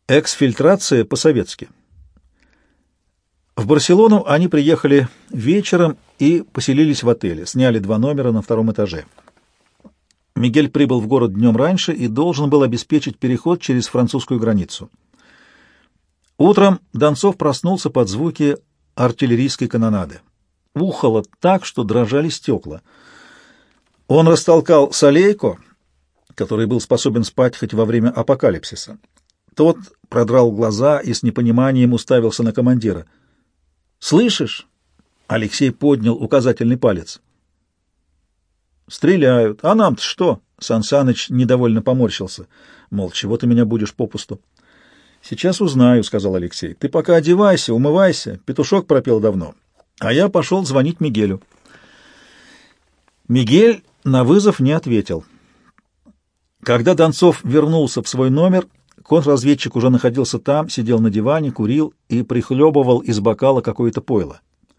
Эксфильтрация по-советски. В Барселону они приехали вечером и поселились в отеле, сняли 2 номера на 2-м этаже. Мигель прибыл в город днем раньше и должен был обеспечить переход через французскую границу. Утром Донцов проснулся под звуки артиллерийской канонады. Ухало так, что дрожали стекла. Он растолкал Солейко, который был способен спать хоть во время апокалипсиса. Тот продрал глаза и с непониманием уставился на командира. «Слышишь?» — Алексей поднял указательный палец. «Стреляют. А нам-то что?» — Сан Саныч недовольно поморщился. Мол, чего ты меня будешь попусту? «Сейчас узнаю», — сказал Алексей. «Ты пока одевайся, умывайся. Петушок пропел давно. А я пошел звонить Мигелю». Мигель на вызов не ответил. Когда Донцов вернулся в свой номер, контрразведчик уже находился там, сидел на диване, курил и прихлебывал из бокала какое-то пойло.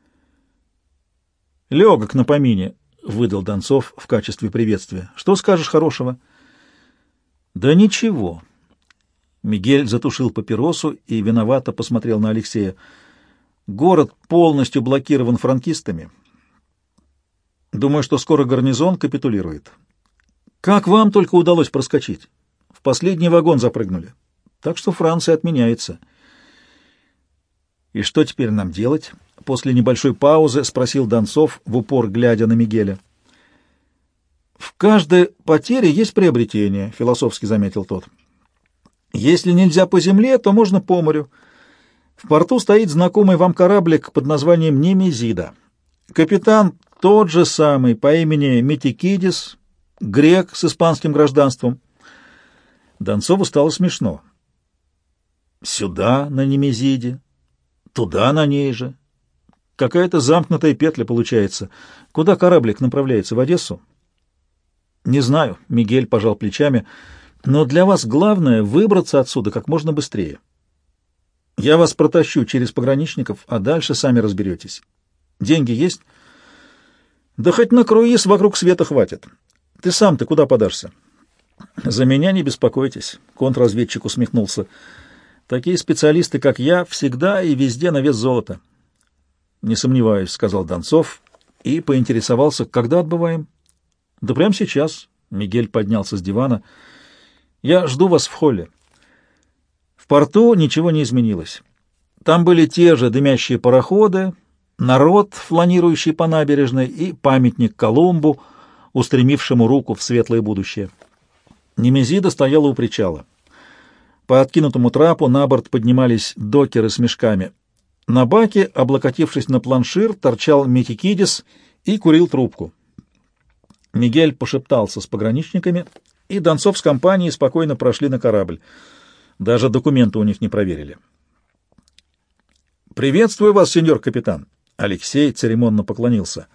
«Легок на помине», — выдал Донцов в качестве приветствия. «Что скажешь хорошего?» «Да ничего». Мигель затушил папиросу и виновато посмотрел на Алексея. «Город полностью блокирован франкистами. Думаю, что скоро гарнизон капитулирует. Как вам только удалось проскочить? В последний вагон запрыгнули. Так что Франция отменяется». «И что теперь нам делать?» — после небольшой паузы спросил Донцов, в упор глядя на Мигеля. «В каждой потере есть приобретение», — философски заметил тот. «Если нельзя по земле, то можно по морю. В порту стоит знакомый вам кораблик под названием «Немезида». Капитан тот же самый, по имени Метикидис, грек с испанским гражданством». Донцову стало смешно. «Сюда, на Немезиде, туда, на ней же. Какая-то замкнутая петля получается. Куда кораблик направляется, в Одессу?» «Не знаю», — Мигель пожал плечами, — «но для вас главное — выбраться отсюда как можно быстрее. Я вас протащу через пограничников, а дальше сами разберетесь. Деньги есть?» «Да хоть на круиз вокруг света хватит. Ты сам-то куда подашься?» «За меня не беспокойтесь», — контрразведчик усмехнулся. «Такие специалисты, как я, всегда и везде на вес золота». «Не сомневаюсь», — сказал Донцов и поинтересовался, когда отбываем. «Да прямо сейчас», — Мигель поднялся с дивана. «Я жду вас в холле». В порту ничего не изменилось. Там были те же дымящие пароходы, народ, фланирующий по набережной, и памятник Колумбу, устремившему руку в светлое будущее. Немезида стояла у причала. По откинутому трапу на борт поднимались докеры с мешками. На баке, облокотившись на планшир, торчал Метикидис и курил трубку. Мигель пошептался с пограничниками, и Донцов с компанией спокойно прошли на корабль. Даже документы у них не проверили. «Приветствую вас, сеньор капитан!» Алексей церемонно поклонился.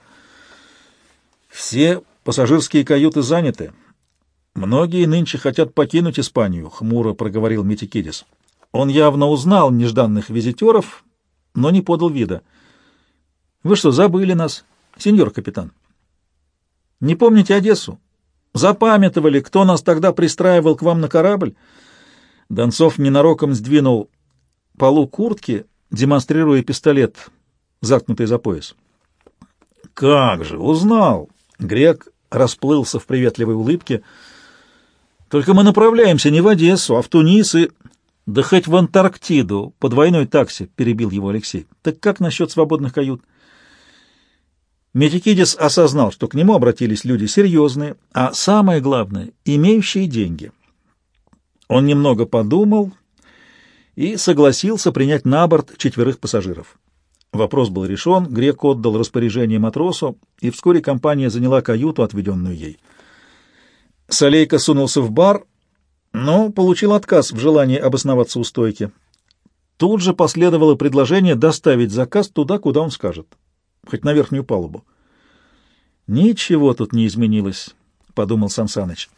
«Все пассажирские каюты заняты. Многие нынче хотят покинуть Испанию», — хмуро проговорил Метикидис. Он явно узнал нежданных визитеров, но не подал вида. «Вы что, забыли нас, сеньор капитан? Не помните Одессу? Запамятовали, кто нас тогда пристраивал к вам на корабль?» Донцов ненароком сдвинул полу куртки, демонстрируя пистолет, заткнутый за пояс. «Как же, узнал!» Грек расплылся в приветливой улыбке. «Только мы направляемся не в Одессу, а в Тунис и...» «Да хоть в Антарктиду, по двойной таксе», — перебил его Алексей. «Так как насчет свободных кают?» Метикидис осознал, что к нему обратились люди серьезные, а самое главное — имеющие деньги. Он немного подумал и согласился принять на борт 4 пассажиров. Вопрос был решен, Грек отдал распоряжение матросу, и вскоре компания заняла каюту, отведенную ей. Солейко сунулся в бар, но получил отказ в желании обосноваться у стойки. Тут же последовало предложение доставить заказ туда, куда он скажет, хоть на верхнюю палубу. «Ничего тут не изменилось», — подумал Сан Саныч.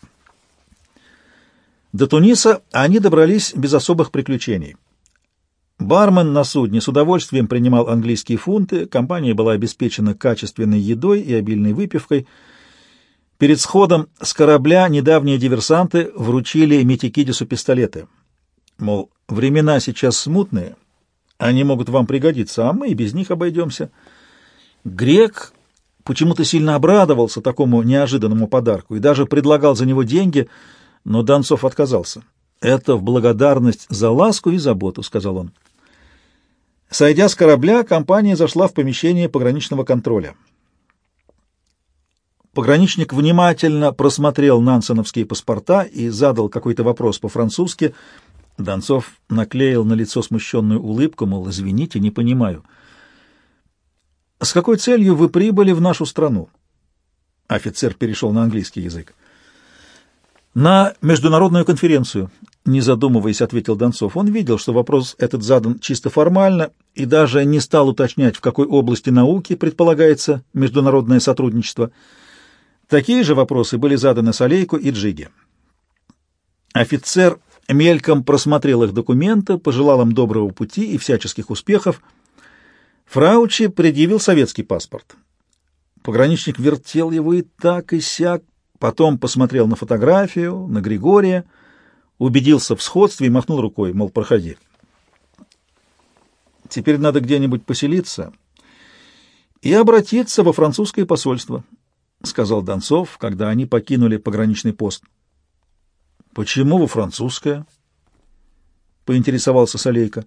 До Туниса они добрались без особых приключений. Бармен на судне с удовольствием принимал английские фунты, компания была обеспечена качественной едой и обильной выпивкой. Перед сходом с корабля недавние диверсанты вручили Метикидису пистолеты. Мол, времена сейчас смутные, они могут вам пригодиться, а мы и без них обойдемся. Грек почему-то сильно обрадовался такому неожиданному подарку и даже предлагал за него деньги, но Донцов отказался. «Это в благодарность за ласку и заботу», — сказал он. Сойдя с корабля, компания зашла в помещение пограничного контроля. Пограничник внимательно просмотрел нансеновские паспорта и задал какой-то вопрос по-французски. Донцов наклеил на лицо смущенную улыбку, мол, извините, не понимаю. «С какой целью вы прибыли в нашу страну?» Офицер перешел на английский язык. «На международную конференцию», — не задумываясь, ответил Донцов. Он видел, что вопрос этот задан чисто формально, и даже не стал уточнять, в какой области науки предполагается международное сотрудничество. Такие же вопросы были заданы Солейку и Джиге. Офицер мельком просмотрел их документы, пожелал им доброго пути и всяческих успехов. Фраучи предъявил советский паспорт. Пограничник вертел его и так, и сяк, потом посмотрел на фотографию, на Григория, убедился в сходстве и махнул рукой, мол, проходи. Теперь надо где-нибудь поселиться и обратиться во французское посольство, — сказал Донцов, когда они покинули пограничный пост. — Почему во французское? — поинтересовался Солейко.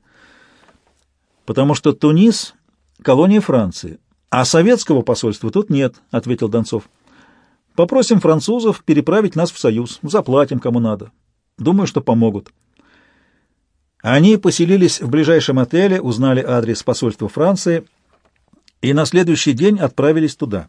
— Потому что Тунис — колония Франции, а советского посольства тут нет, — ответил Донцов. — Попросим французов переправить нас в Союз, заплатим кому надо. Думаю, что помогут. Они поселились в ближайшем отеле, узнали адрес посольства Франции и на следующий день отправились туда.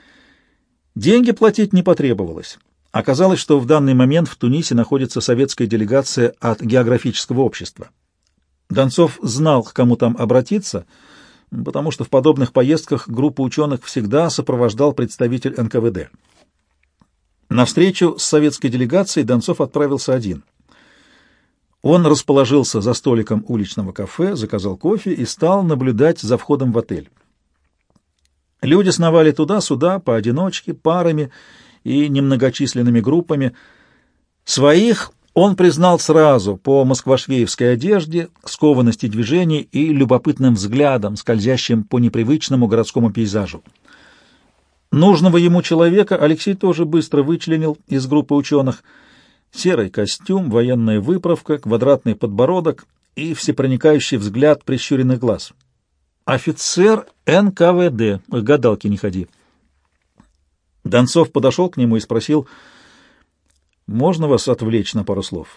Деньги платить не потребовалось. Оказалось, что в данный момент в Тунисе находится советская делегация от географического общества. Донцов знал, к кому там обратиться, потому что в подобных поездках группу ученых всегда сопровождал представитель НКВД. На встречу с советской делегацией Донцов отправился один. Он расположился за столиком уличного кафе, заказал кофе и стал наблюдать за входом в отель. Люди сновали туда-сюда, поодиночке, парами и немногочисленными группами. Своих он признал сразу по москвашвеевской одежде, скованности движений и любопытным взглядом, скользящим по непривычному городскому пейзажу. Нужного ему человека Алексей тоже быстро вычленил из группы ученых. Серый костюм, военная выправка, квадратный подбородок и всепроникающий взгляд прищуренных глаз. Офицер НКВД, к гадалке не ходи. Донцов подошел к нему и спросил: «Можно вас отвлечь на пару слов?»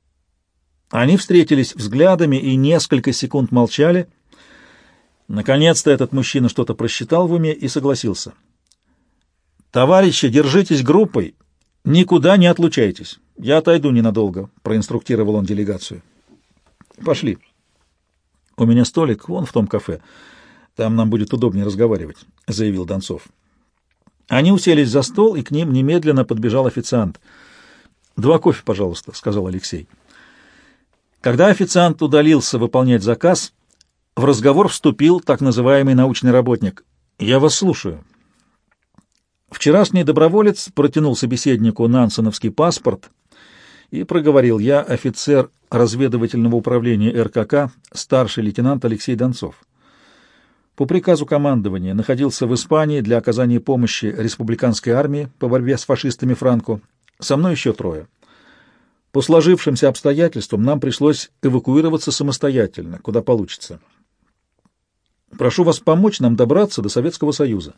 Они встретились взглядами и несколько секунд молчали. Наконец-то этот мужчина что-то просчитал в уме и согласился. «Товарищи, держитесь группой, никуда не отлучайтесь. Я отойду ненадолго», — проинструктировал он делегацию. «Пошли. У меня столик вон в том кафе. Там нам будет удобнее разговаривать», — заявил Донцов. Они уселись за стол, и к ним немедленно подбежал официант. «2 кофе, пожалуйста», — сказал Алексей. Когда официант удалился выполнять заказ, в разговор вступил так называемый научный работник. «Я вас слушаю». Вчерашний доброволец протянул собеседнику нансеновский паспорт и проговорил: «Я офицер разведывательного управления РКК, старший лейтенант Алексей Донцов. По приказу командования находился в Испании для оказания помощи республиканской армии по борьбе с фашистами Франко. Со мной еще 3. По сложившимся обстоятельствам нам пришлось эвакуироваться самостоятельно, куда получится. Прошу вас помочь нам добраться до Советского Союза».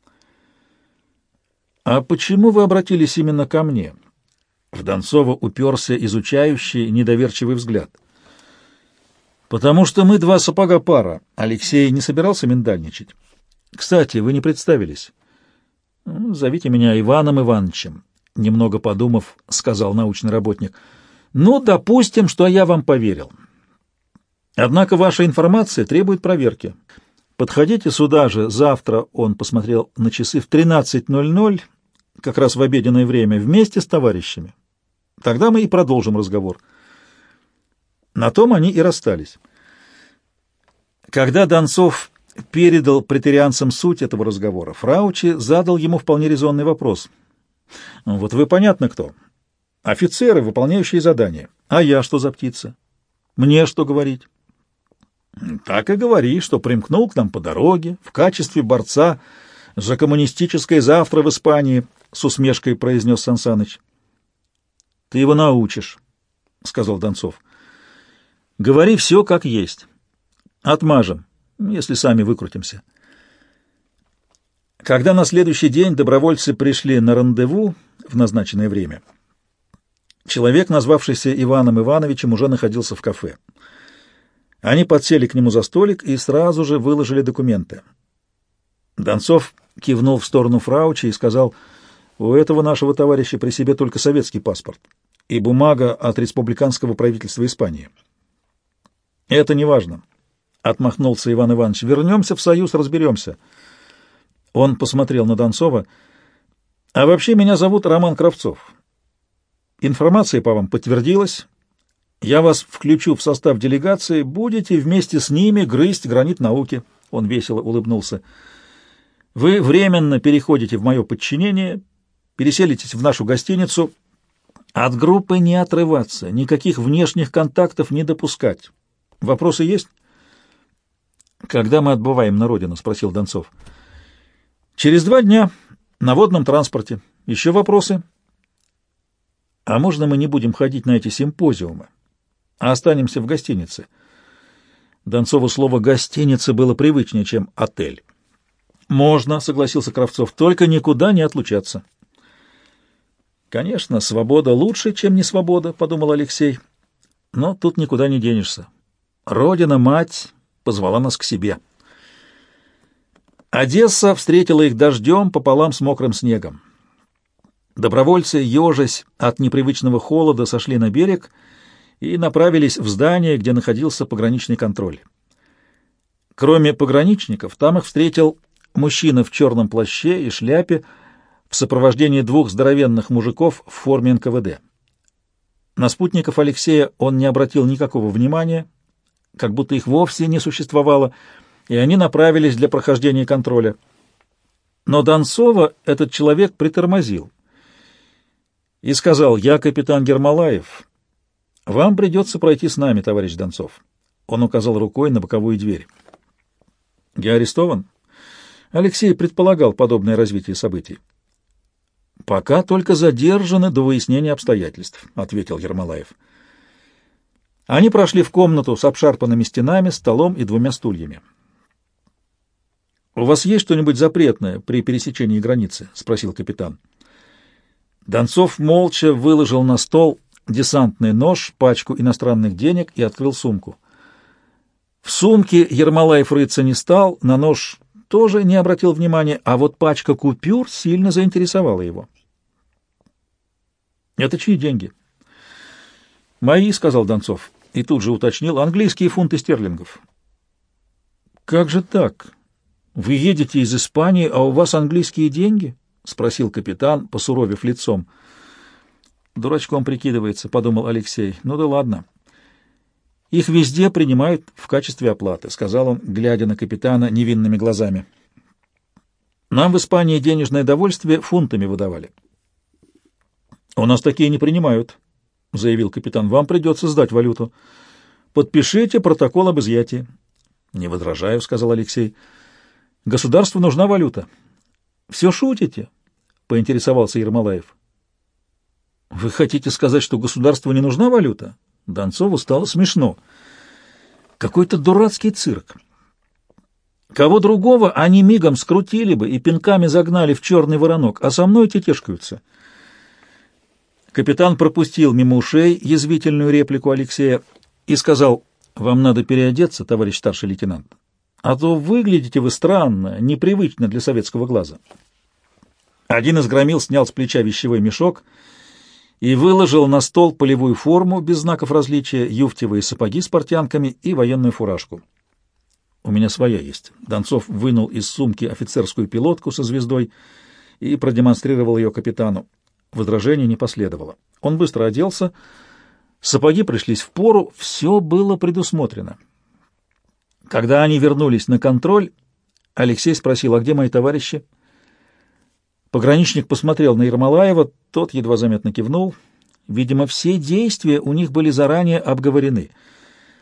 «А почему вы обратились именно ко мне?» В Донцова уперся изучающий, недоверчивый взгляд. «Потому что мы 2 сапога пара». Алексей не собирался миндальничать. «Кстати, вы не представились». «Зовите меня Иваном Ивановичем», — немного подумав, сказал научный работник. «Ну, допустим, что я вам поверил. Однако ваша информация требует проверки. Подходите сюда же завтра», — он посмотрел на часы, — «в 13:00, как раз в обеденное время, вместе с товарищами. Тогда мы и продолжим разговор». На том они и расстались. Когда Донцов передал претерианцам суть этого разговора, Фраучи задал ему вполне резонный вопрос. «Вот вы понятно кто. Офицеры, выполняющие задания. А я что за птица? Мне что говорить? Так и говори, что примкнул к нам по дороге в качестве борца за коммунистическое завтра в Испании, — с усмешкой произнес Сансаныч. — Ты его научишь, — сказал Донцов. — Говори все как есть. Отмажем, если сами выкрутимся. Когда на следующий день добровольцы пришли на рандеву в назначенное время, человек, назвавшийся Иваном Ивановичем, уже находился в кафе. Они подсели к нему за столик и сразу же выложили документы. Донцов кивнул в сторону Фрауча и сказал: «У этого нашего товарища при себе только советский паспорт и бумага от республиканского правительства Испании». «Это не важно», — отмахнулся Иван Иванович. «Вернемся в Союз, разберемся». Он посмотрел на Донцова. «А вообще меня зовут Роман Кравцов. Информация по вам подтвердилась. Я вас включу в состав делегации, будете вместе с ними грызть гранит науки». Он весело улыбнулся. «Вы временно переходите в мое подчинение, переселитесь в нашу гостиницу. От группы не отрываться, никаких внешних контактов не допускать. Вопросы есть?» «Когда мы отбываем на родину?» — спросил Донцов. «Через 2 дня на водном транспорте. Еще вопросы?» «А можно мы не будем ходить на эти симпозиумы, а останемся в гостинице?» Донцову слово «гостиница» было привычнее, чем «отель». «Можно», — согласился Кравцов, — «только никуда не отлучаться». «Конечно, свобода лучше, чем не свобода», — подумал Алексей. «Но тут никуда не денешься. Родина-мать позвала нас к себе». Одесса встретила их дождем пополам с мокрым снегом. Добровольцы, ежась от непривычного холода, сошли на берег и направились в здание, где находился пограничный контроль. Кроме пограничников, там их встретил мужчина в черном плаще и шляпе в сопровождении 2 здоровенных мужиков в форме НКВД. На спутников Алексея он не обратил никакого внимания, как будто их вовсе не существовало, и они направились для прохождения контроля. Но Донцова этот человек притормозил и сказал: «Я капитан Ермолаев. Вам придется пройти с нами, товарищ Донцов». Он указал рукой на боковую дверь. «Я арестован?» Алексей предполагал подобное развитие событий. «Пока только задержаны до выяснения обстоятельств», — ответил Ермолаев. Они прошли в комнату с обшарпанными стенами, столом и 2 стульями. «У вас есть что-нибудь запретное при пересечении границы?» — спросил капитан. Донцов молча выложил на стол десантный нож, пачку иностранных денег и открыл сумку. В сумке Ермолаев рыться не стал, на нож тоже не обратил внимания, а вот пачка купюр сильно заинтересовала его. «Это чьи деньги?» «Мои», — сказал Донцов, и тут же уточнил: «английские фунты стерлингов». «Как же так? Вы едете из Испании, а у вас английские деньги?» — спросил капитан, посуровев лицом. «Дурачком прикидывается», — подумал Алексей. «Ну да ладно. Их везде принимают в качестве оплаты», — сказал он, глядя на капитана невинными глазами. «Нам в Испании денежное довольствие фунтами выдавали». «У нас такие не принимают», — заявил капитан. «Вам придется сдать валюту. Подпишите протокол об изъятии». «Не возражаю», — сказал Алексей. «Государству нужна валюта». «Все шутите?» — поинтересовался Ермолаев. «Вы хотите сказать, что государству не нужна валюта?» Донцову стало смешно. Какой-то дурацкий цирк. Кого другого они мигом скрутили бы и пинками загнали в черный воронок, а со мной тетешкаются. Капитан пропустил мимо ушей язвительную реплику Алексея и сказал: «Вам надо переодеться, товарищ старший лейтенант, а то выглядите вы странно, непривычно для советского глаза». Один из громил снял с плеча вещевой мешок и выложил на стол полевую форму без знаков различия, юфтевые сапоги с портянками и военную фуражку. «У меня своя есть». Донцов вынул из сумки офицерскую пилотку со звездой и продемонстрировал ее капитану. Возражений не последовало. Он быстро оделся, сапоги пришлись в пору, все было предусмотрено. Когда они вернулись на контроль, Алексей спросил: «А где мои товарищи?» Пограничник посмотрел на Ермолаева, тот едва заметно кивнул. Видимо, все действия у них были заранее обговорены.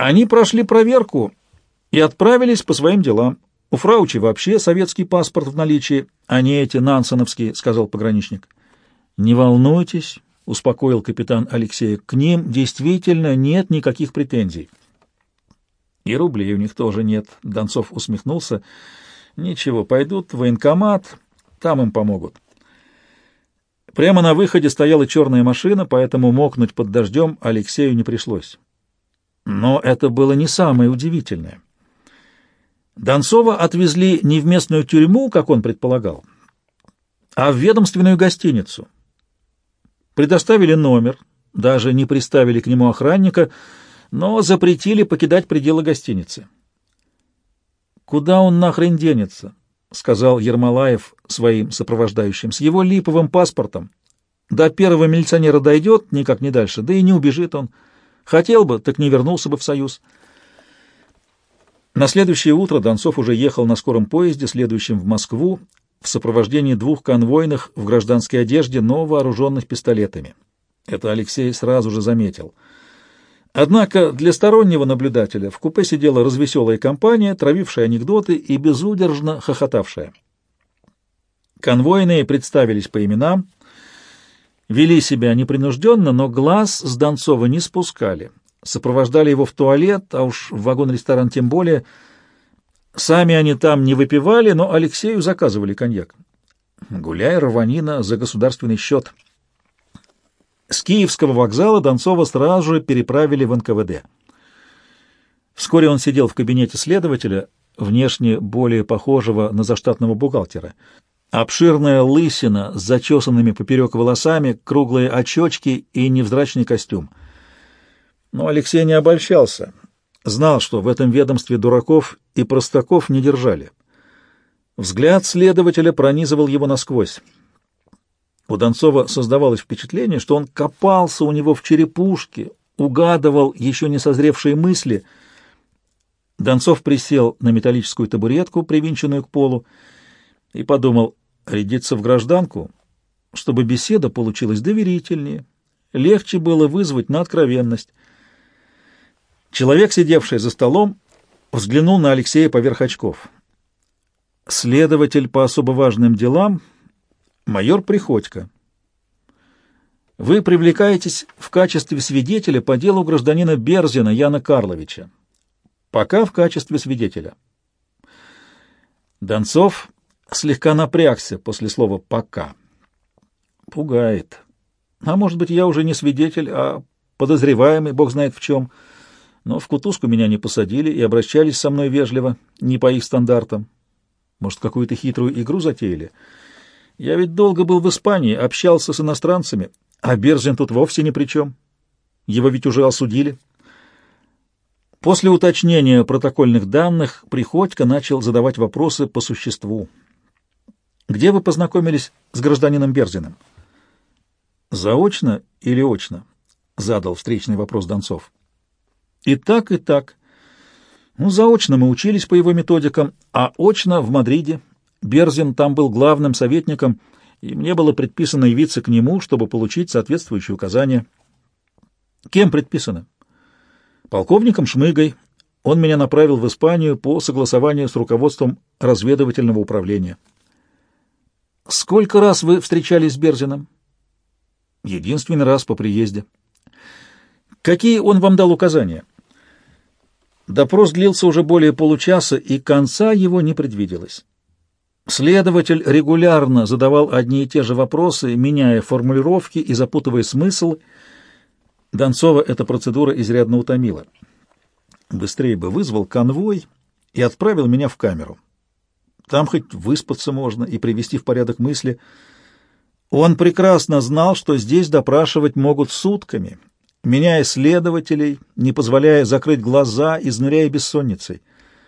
Они прошли проверку и отправились по своим делам. У Фраучи вообще советский паспорт в наличии, а не эти нансеновские, — сказал пограничник. — Не волнуйтесь, — успокоил капитан Алексея, — к ним действительно нет никаких претензий. — И рублей у них тоже нет, — Донцов усмехнулся. — Ничего, пойдут в военкомат, там им помогут. Прямо на выходе стояла черная машина, поэтому мокнуть под дождем Алексею не пришлось. Но это было не самое удивительное. Донцова отвезли не в местную тюрьму, как он предполагал, а в ведомственную гостиницу. Предоставили номер, даже не приставили к нему охранника, но запретили покидать пределы гостиницы. «Куда он нахрен денется?» — сказал Ермолаев своим сопровождающим. «С его липовым паспортом. До первого милиционера дойдет, никак не дальше, да и не убежит он. Хотел бы, так не вернулся бы в Союз». На следующее утро Донцов уже ехал на скором поезде, следующем в Москву, в сопровождении 2 конвойных в гражданской одежде, но вооруженных пистолетами. Это Алексей сразу же заметил. Однако для стороннего наблюдателя в купе сидела развеселая компания, травившая анекдоты и безудержно хохотавшая. Конвойные представились по именам, вели себя непринужденно, но глаз с Донцова не спускали. Сопровождали его в туалет, а уж в вагон-ресторан тем более. Сами они там не выпивали, но Алексею заказывали коньяк. Гуляй, рванина, за государственный счет. С Киевского вокзала Донцова сразу же переправили в НКВД. Вскоре он сидел в кабинете следователя, внешне более похожего на заштатного бухгалтера. Обширная лысина с зачесанными поперек волосами, круглые очечки и невзрачный костюм. Но Алексей не обольщался. Знал, что в этом ведомстве дураков и простаков не держали. Взгляд следователя пронизывал его насквозь. У Донцова создавалось впечатление, что он копался у него в черепушке, угадывал еще не созревшие мысли. Донцов присел на металлическую табуретку, привинченную к полу, и подумал: рядиться в гражданку, чтобы беседа получилась доверительнее, легче было вызвать на откровенность. Человек, сидевший за столом, взглянул на Алексея поверх очков. Следователь по особо важным делам, майор Приходько. Вы привлекаетесь в качестве свидетеля по делу гражданина Берзина Яна Карловича. Пока в качестве свидетеля. Донцов слегка напрягся после слова «пока». Пугает. А может быть, я уже не свидетель, а подозреваемый, бог знает в чем. Но в кутузку меня не посадили и обращались со мной вежливо, не по их стандартам. Может, какую-то хитрую игру затеяли? Я ведь долго был в Испании, общался с иностранцами, а Берзин тут вовсе ни при чем. Его ведь уже осудили. После уточнения протокольных данных Приходько начал задавать вопросы по существу. «Где вы познакомились с гражданином Берзиным?» «Заочно или очно?» — задал встречный вопрос Донцов. «И так, и так. Ну, заочно мы учились по его методикам, а очно в Мадриде. Берзин там был главным советником, и мне было предписано явиться к нему, чтобы получить соответствующие указания». «Кем предписано?» «Полковником Шмыгой. Он меня направил в Испанию по согласованию с руководством разведывательного управления». «Сколько раз вы встречались с Берзиным?» «Единственный раз по приезде». «Какие он вам дал указания?» Допрос длился уже более получаса, и конца его не предвиделось. Следователь регулярно задавал одни и те же вопросы, меняя формулировки и запутывая смысл. Донцова эта процедура изрядно утомила. Быстрее бы вызвал конвой и отправил меня в камеру. Там хоть выспаться можно и привести в порядок мысли. Он прекрасно знал, что здесь допрашивать могут сутками, меняя следователей, не позволяя закрыть глаза, изнуряя бессонницей.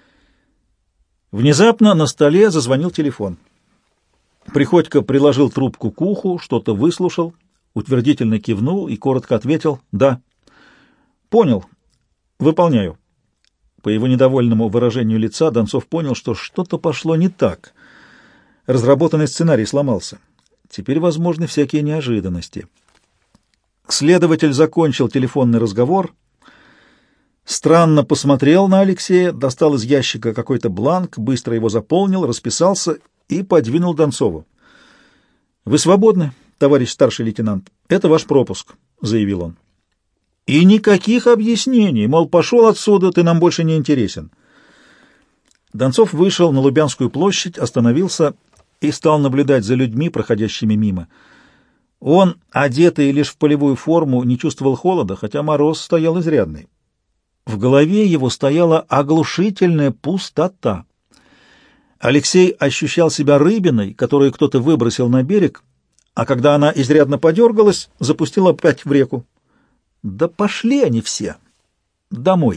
Внезапно на столе зазвонил телефон. Приходько приложил трубку к уху, что-то выслушал, утвердительно кивнул и коротко ответил «да». «Понял. Выполняю». По его недовольному выражению лица Донцов понял, что что-то пошло не так. Разработанный сценарий сломался. Теперь возможны всякие неожиданности. Следователь закончил телефонный разговор, Странно посмотрел на Алексея, достал из ящика какой-то бланк, быстро его заполнил, расписался и подвинул Донцову. «Вы свободны, товарищ старший лейтенант. Это ваш пропуск», — заявил он. «И никаких объяснений, мол, пошел отсюда, ты нам больше не интересен». Донцов вышел на Лубянскую площадь, остановился и стал наблюдать за людьми, проходящими мимо. Он, одетый лишь в полевую форму, не чувствовал холода, хотя мороз стоял изрядный. В голове его стояла оглушительная пустота. Алексей ощущал себя рыбиной, которую кто-то выбросил на берег, а когда она изрядно подергалась, запустил опять в реку. Да пошли они все домой.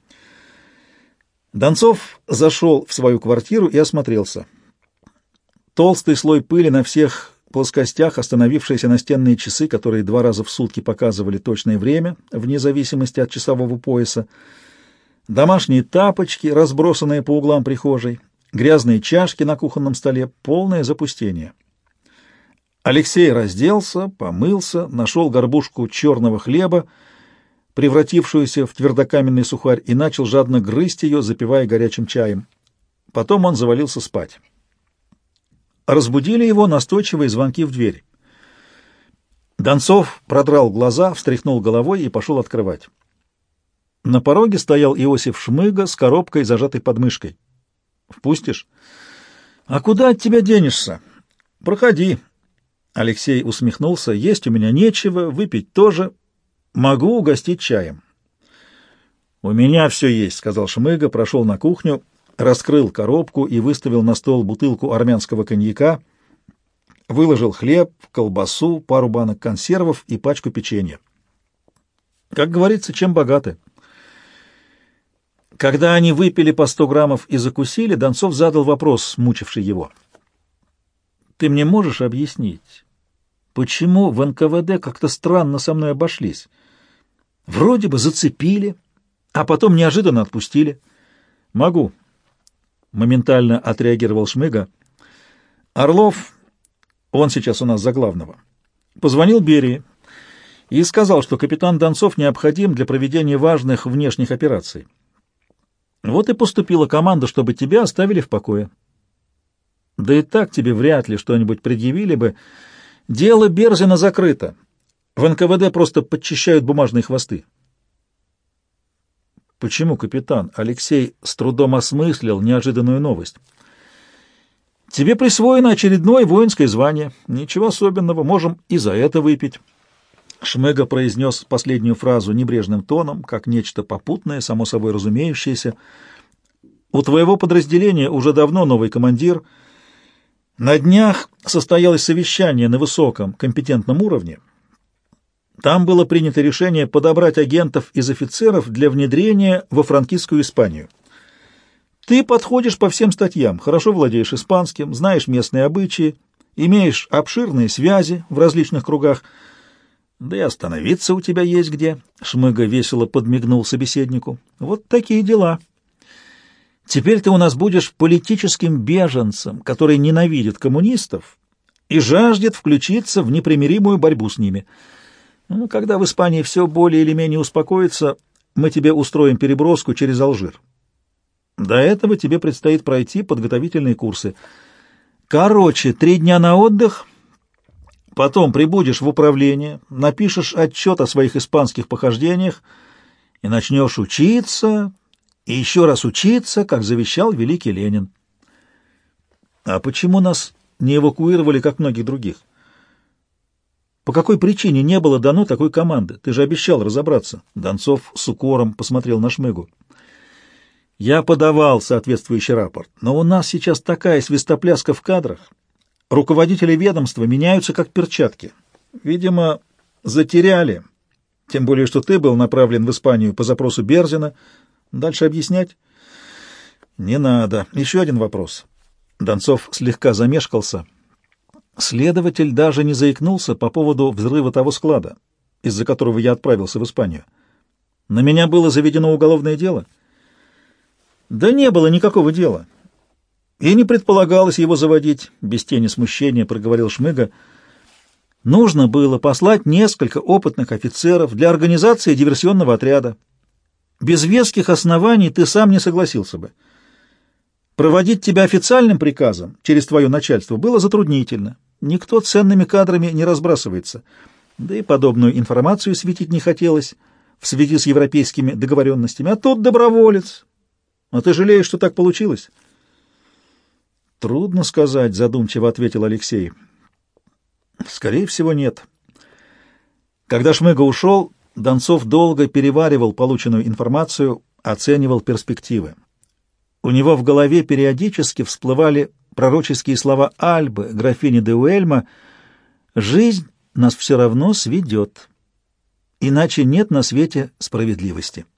Донцов зашел в свою квартиру и осмотрелся. Толстый слой пыли на всех плоскостях, остановившиеся настенные часы, которые 2 раза в сутки показывали точное время, вне зависимости от часового пояса, домашние тапочки, разбросанные по углам прихожей, грязные чашки на кухонном столе, полное запустение. Алексей разделся, помылся, нашел горбушку черного хлеба, превратившуюся в твердокаменный сухарь, и начал жадно грызть ее, запивая горячим чаем. Потом он завалился спать. Разбудили его настойчивые звонки в дверь. Донцов продрал глаза, встряхнул головой и пошел открывать. На пороге стоял Иосиф Шмыга с коробкой, зажатой под мышкой. «Впустишь?» «А куда от тебя денешься? Проходи». Алексей усмехнулся. «Есть у меня нечего, выпить тоже. Могу угостить чаем». «У меня все есть», — сказал Шмыга, прошел на кухню, раскрыл коробку и выставил на стол бутылку армянского коньяка, выложил хлеб, колбасу, пару банок консервов и пачку печенья. Как говорится, чем богаты. Когда они выпили по 100 граммов и закусили, Донцов задал вопрос, мучивший его. «Ты мне можешь объяснить, почему в НКВД как-то странно со мной обошлись? Вроде бы зацепили, а потом неожиданно отпустили». «Могу», — моментально отреагировал Шмыга. «Орлов, он сейчас у нас за главного, позвонил Берии и сказал, что капитан Донцов необходим для проведения важных внешних операций. Вот и поступила команда, чтобы тебя оставили в покое. Да и так тебе вряд ли что-нибудь предъявили бы. Дело Берзина закрыто. В НКВД просто подчищают бумажные хвосты». «Почему, капитан?» Алексей с трудом осмыслил неожиданную новость. «Тебе присвоено очередное воинское звание. Ничего особенного, можем и за это выпить». Шмыга произнес последнюю фразу небрежным тоном, как нечто попутное, само собой разумеющееся. «У твоего подразделения уже давно новый командир. На днях состоялось совещание на высоком компетентном уровне. Там было принято решение подобрать агентов из офицеров для внедрения во франкистскую Испанию. Ты подходишь по всем статьям, хорошо владеешь испанским, знаешь местные обычаи, имеешь обширные связи в различных кругах. Да и остановиться у тебя есть где». Шмыга весело подмигнул собеседнику. «Вот такие дела. Теперь ты у нас будешь политическим беженцем, который ненавидит коммунистов и жаждет включиться в непримиримую борьбу с ними. Ну, когда в Испании все более или менее успокоится, мы тебе устроим переброску через Алжир. До этого тебе предстоит пройти подготовительные курсы. Короче, 3 дня на отдых, потом прибудешь в управление, напишешь отчет о своих испанских похождениях и начнешь учиться, и еще раз учиться, как завещал великий Ленин». «А почему нас не эвакуировали, как многих других? По какой причине не было дано такой команды? Ты же обещал разобраться». Донцов с укором посмотрел на Шмыгу. «Я подавал соответствующий рапорт, но у нас сейчас такая свистопляска в кадрах. Руководители ведомства меняются как перчатки. Видимо, затеряли. Тем более, что ты был направлен в Испанию по запросу Берзина. Дальше объяснять?» «Не надо. Еще один вопрос». Донцов слегка замешкался. «Следователь даже не заикнулся по поводу взрыва того склада, из-за которого я отправился в Испанию. На меня было заведено уголовное дело». «Да не было никакого дела. И не предполагалось его заводить», — без тени смущения проговорил Шмыга. «Нужно было послать несколько опытных офицеров для организации диверсионного отряда. Без веских оснований ты сам не согласился бы. Проводить тебя официальным приказом через твое начальство было затруднительно. Никто ценными кадрами не разбрасывается. Да и подобную информацию светить не хотелось в связи с европейскими договоренностями. А тут доброволец. А ты жалеешь, что так получилось? Трудно сказать, задумчиво ответил Алексей. Скорее всего, нет. Когда Шмыга ушел, Донцов долго переваривал полученную информацию, оценивал перспективы. У него в голове периодически всплывали пророческие слова Альбы, графини де Уэльма: «Жизнь нас все равно сведет, иначе нет на свете справедливости».